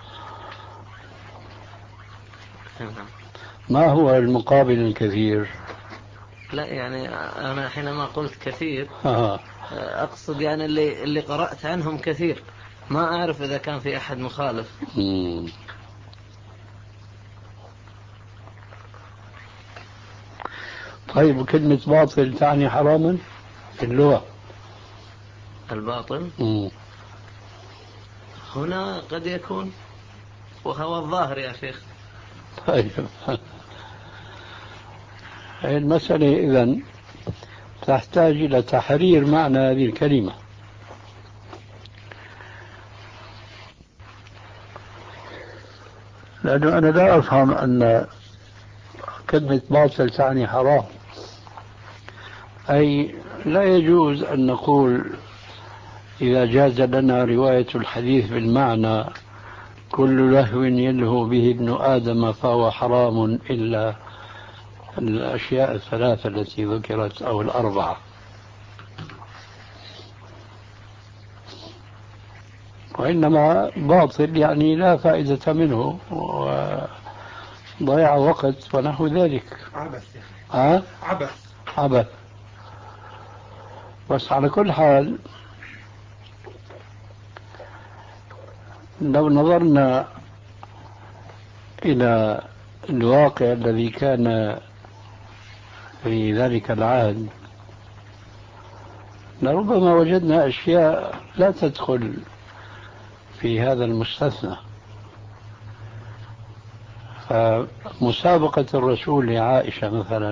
ما هو المقابل الكثير؟ لا يعني أنا حينما قلت كثير آه. أقصد يعني اللي, اللي قرأت عنهم كثير، ما أعرف إذا كان في أحد مخالف. مم. طيب، وكلمة باطل تعني حراما في اللغة؟ الباطل مم. هنا قد يكون وهو الظاهر يا شيخ. طيب المسألة إذن تحتاج إلى تحرير معنى هذه الكلمة. لأنه أنا لا أفهم أن كلمة باطل تعني حرام، أي لا يجوز أن نقول إذا جاز لنا رواية الحديث بالمعنى كل لهو يلهو به ابن آدم فهو حرام إلا الأشياء الثلاثة التي ذكرت أو الأربعة. وإنما باطل يعني لا فائدة منه وضيع وقت ونحو ذلك. عبث يا أه؟ عبث عبث. بس على كل حال لو نظرنا إلى الواقع الذي كان في ذلك العهد لربما وجدنا أشياء لا تدخل في هذا المستثنى. فمسابقة الرسول لعائشة مثلا،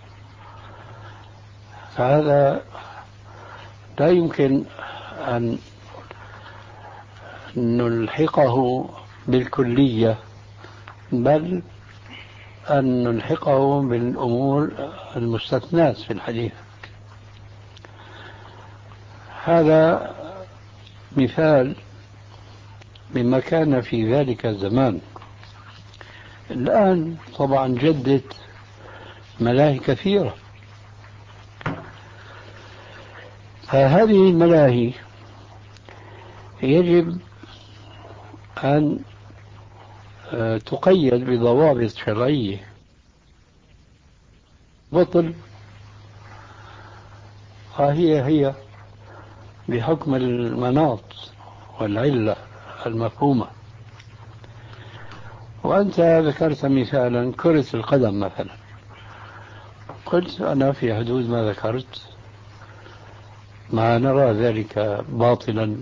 فهذا لا يمكن أن نلحقه بالكلية، بل أن نلحقه بالأمور المستثنات في الحديث. هذا مثال مما كان في ذلك الزمان. الآن طبعا جدت ملاهي كثيرة، فهذه الملاهي يجب أن تقيد بضوابط شرعية. بطل هي هي بحكم المناط والعلة المفهومة. وأنت ذكرت مثالا كرة القدم مثلا، قلت أنا في حدود ما ذكرت ما نرى ذلك باطلا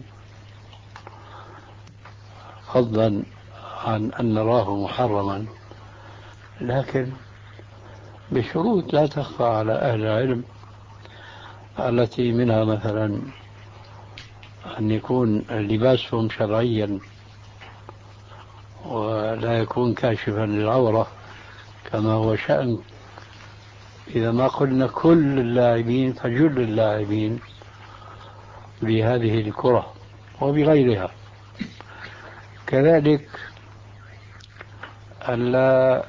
فضلا عن أن نراه محرما، لكن بشروط لا تخفى على أهل العلم، التي منها مثلا أن يكون لباسهم شرعيا ولا يكون كاشفا للعورة كما هو شأن، إذا ما قلنا كل اللاعبين فجل اللاعبين بهذه الكرة وبغيرها. كذلك ألا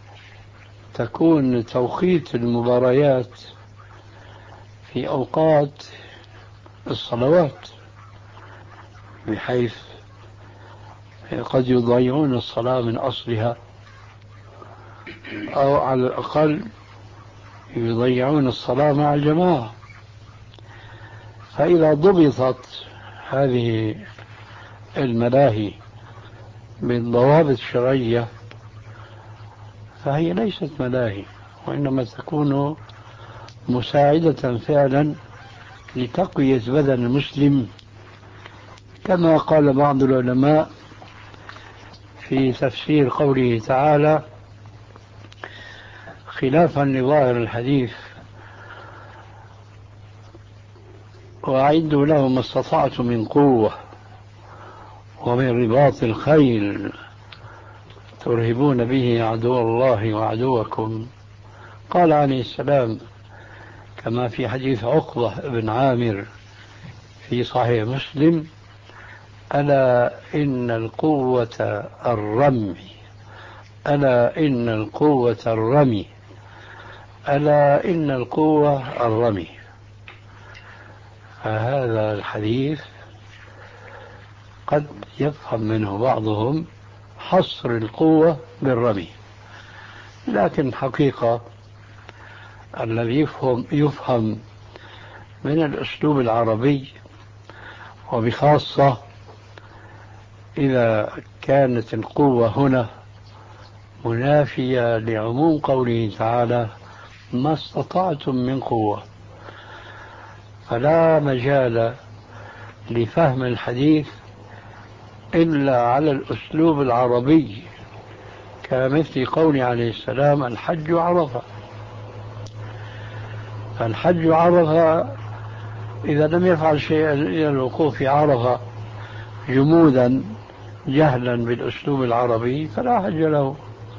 تكون توقيت المباريات في أوقات الصلوات، بحيث قد يضيعون الصلاة من أصلها، أو على الأقل يضيعون الصلاة مع الجماعة. فإذا ضبطت هذه الملاهي بالضوابط الشرعية فهي ليست ملاهي، وإنما تكون مساعدة فعلا لتقوية بدن المسلم، كما قال بعض العلماء في تفسير قوله تعالى خلافا لظاهر الحديث: وأعدوا لهم ما استطعتم من قوة ومن رباط الخيل ترهبون به عدو الله وعدوكم. قال عليه السلام كما في حديث عقبة بن عامر في صحيح مسلم: ألا إن القوة الرمي، ألا إن القوة الرمي، ألا إن القوة الرمي. فهذا الحديث قد يفهم منه بعضهم حصر القوة بالرمي، لكن حقيقة الذي يفهم, يفهم من الأسلوب العربي، وبخاصة إذا كانت القوة هنا منافية لعموم قوله تعالى ما استطعتم من قوة، فلا مجال لفهم الحديث إلا على الأسلوب العربي، كمثل قول عليه السلام الحج عرفة. الحج عرفة إذا لم يفعل شيئا إلى الوقوف في عرفة جمودا جهلا بالأسلوب العربي فلا حج له.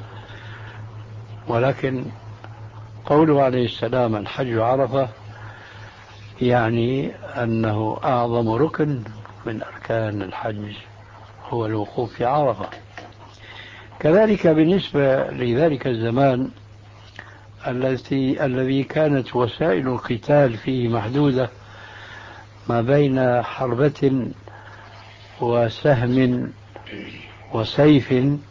ولكن قوله عليه السلام الحج عرفة يعني أنه أعظم ركن من أركان الحج هو الوقوف في عرفة. كذلك بالنسبة لذلك الزمان الذي الذي كانت وسائل القتال فيه محدودة ما بين حربة وسهم وسيف،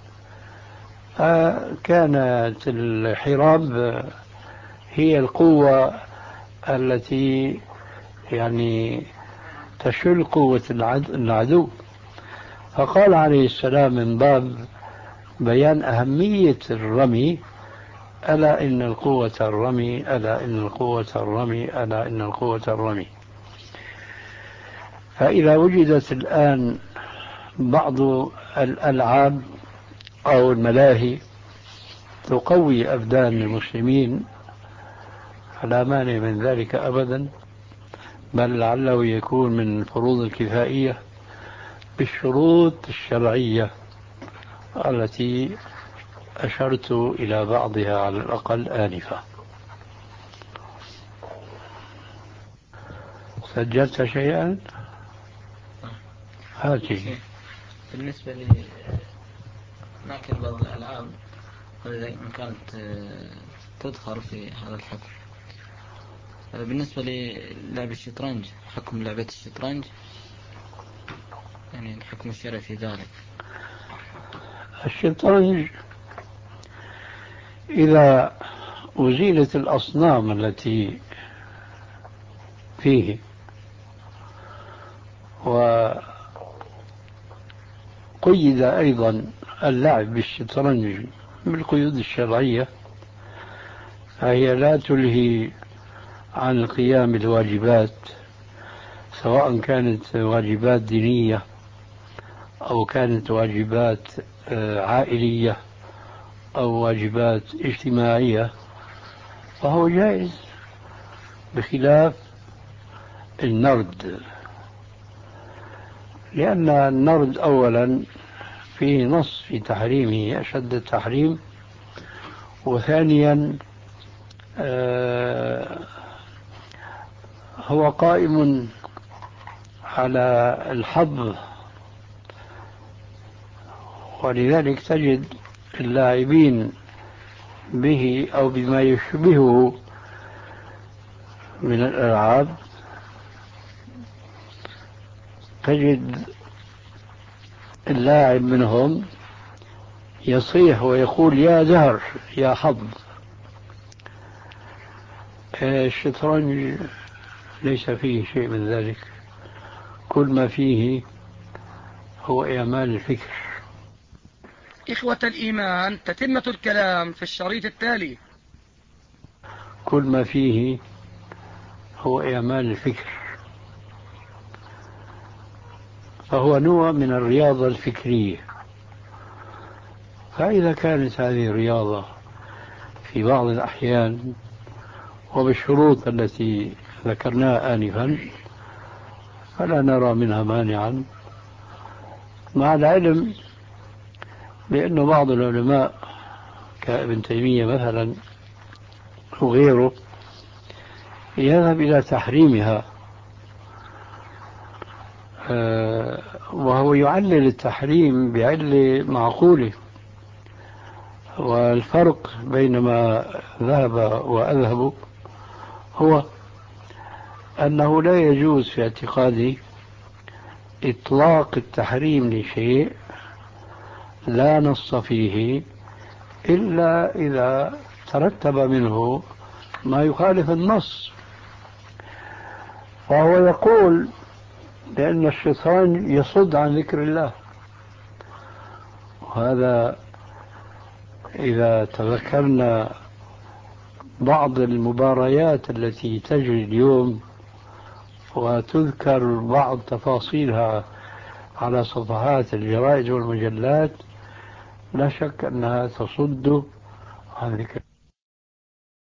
كانت الحراب هي القوة التي يعني تشل قوة العدو. فقال عليه السلام من باب بيان أهمية الرمي ألا إن القوة الرمي ألا إن القوة الرمي ألا إن القوة الرمي. فإذا وجدت الآن بعض الألعاب أو الملاهي تقوي أبدان المسلمين فلا مانع من ذلك أبدا، بل لعله يكون من الفروض الكفائية بالشروط الشرعية التي أشرت إلى بعضها على الأقل آنفا. سجلت شيئا؟ هاتي. بالنسبة لي لكن بعض الألعاب إن كانت تدخل في هذا الحكم. بالنسبة للعب الشطرنج، حكم لعبة الشطرنج يعني الحكم الشرعي في ذلك. الشطرنج إذا أزيلت الأصنام التي فيه وقيد أيضا اللعب بالشطرنج بالقيود الشرعية فهي لا تلهي عن القيام بالواجبات، سواء كانت واجبات دينية أو كانت واجبات عائلية أو واجبات اجتماعية، فهو جائز، بخلاف النرد. لأن النرد أولا فيه نص في تحريمه أشد التحريم، وثانيا هو قائم على الحظ، ولذلك تجد اللاعبين به أو بما يشبهه من الألعاب تجد اللاعب منهم يصيح ويقول يا دهر يا حظ. الشطرنج ليس فيه شيء من ذلك، كل ما فيه هو إعمال الفكر. إخوة الإيمان، تتمة الكلام في الشريط التالي. كل ما فيه هو إعمال الفكر، فهو نوع من الرياضة الفكرية. فإذا كانت هذه الرياضة في بعض الأحيان وبالشروط التي ذكرناها آنفا فلا نرى منها مانعا، مع العلم بأن بعض العلماء كابن تيمية مثلا وغيره يذهب إلى تحريمها، وهو يعلل التحريم بعلة معقولة. والفرق بين ما ذهب وأذهب هو أنه لا يجوز في اعتقادي إطلاق التحريم لشيء لا نص فيه إلا إذا ترتب منه ما يخالف النص. فهو يقول لأن الشيطان يصد عن ذكر الله، وهذا إذا تذكرنا بعض المباريات التي تجري اليوم وتذكر بعض تفاصيلها على صفحات الجرائد والمجلات لا شك أنها تصد عن ذكر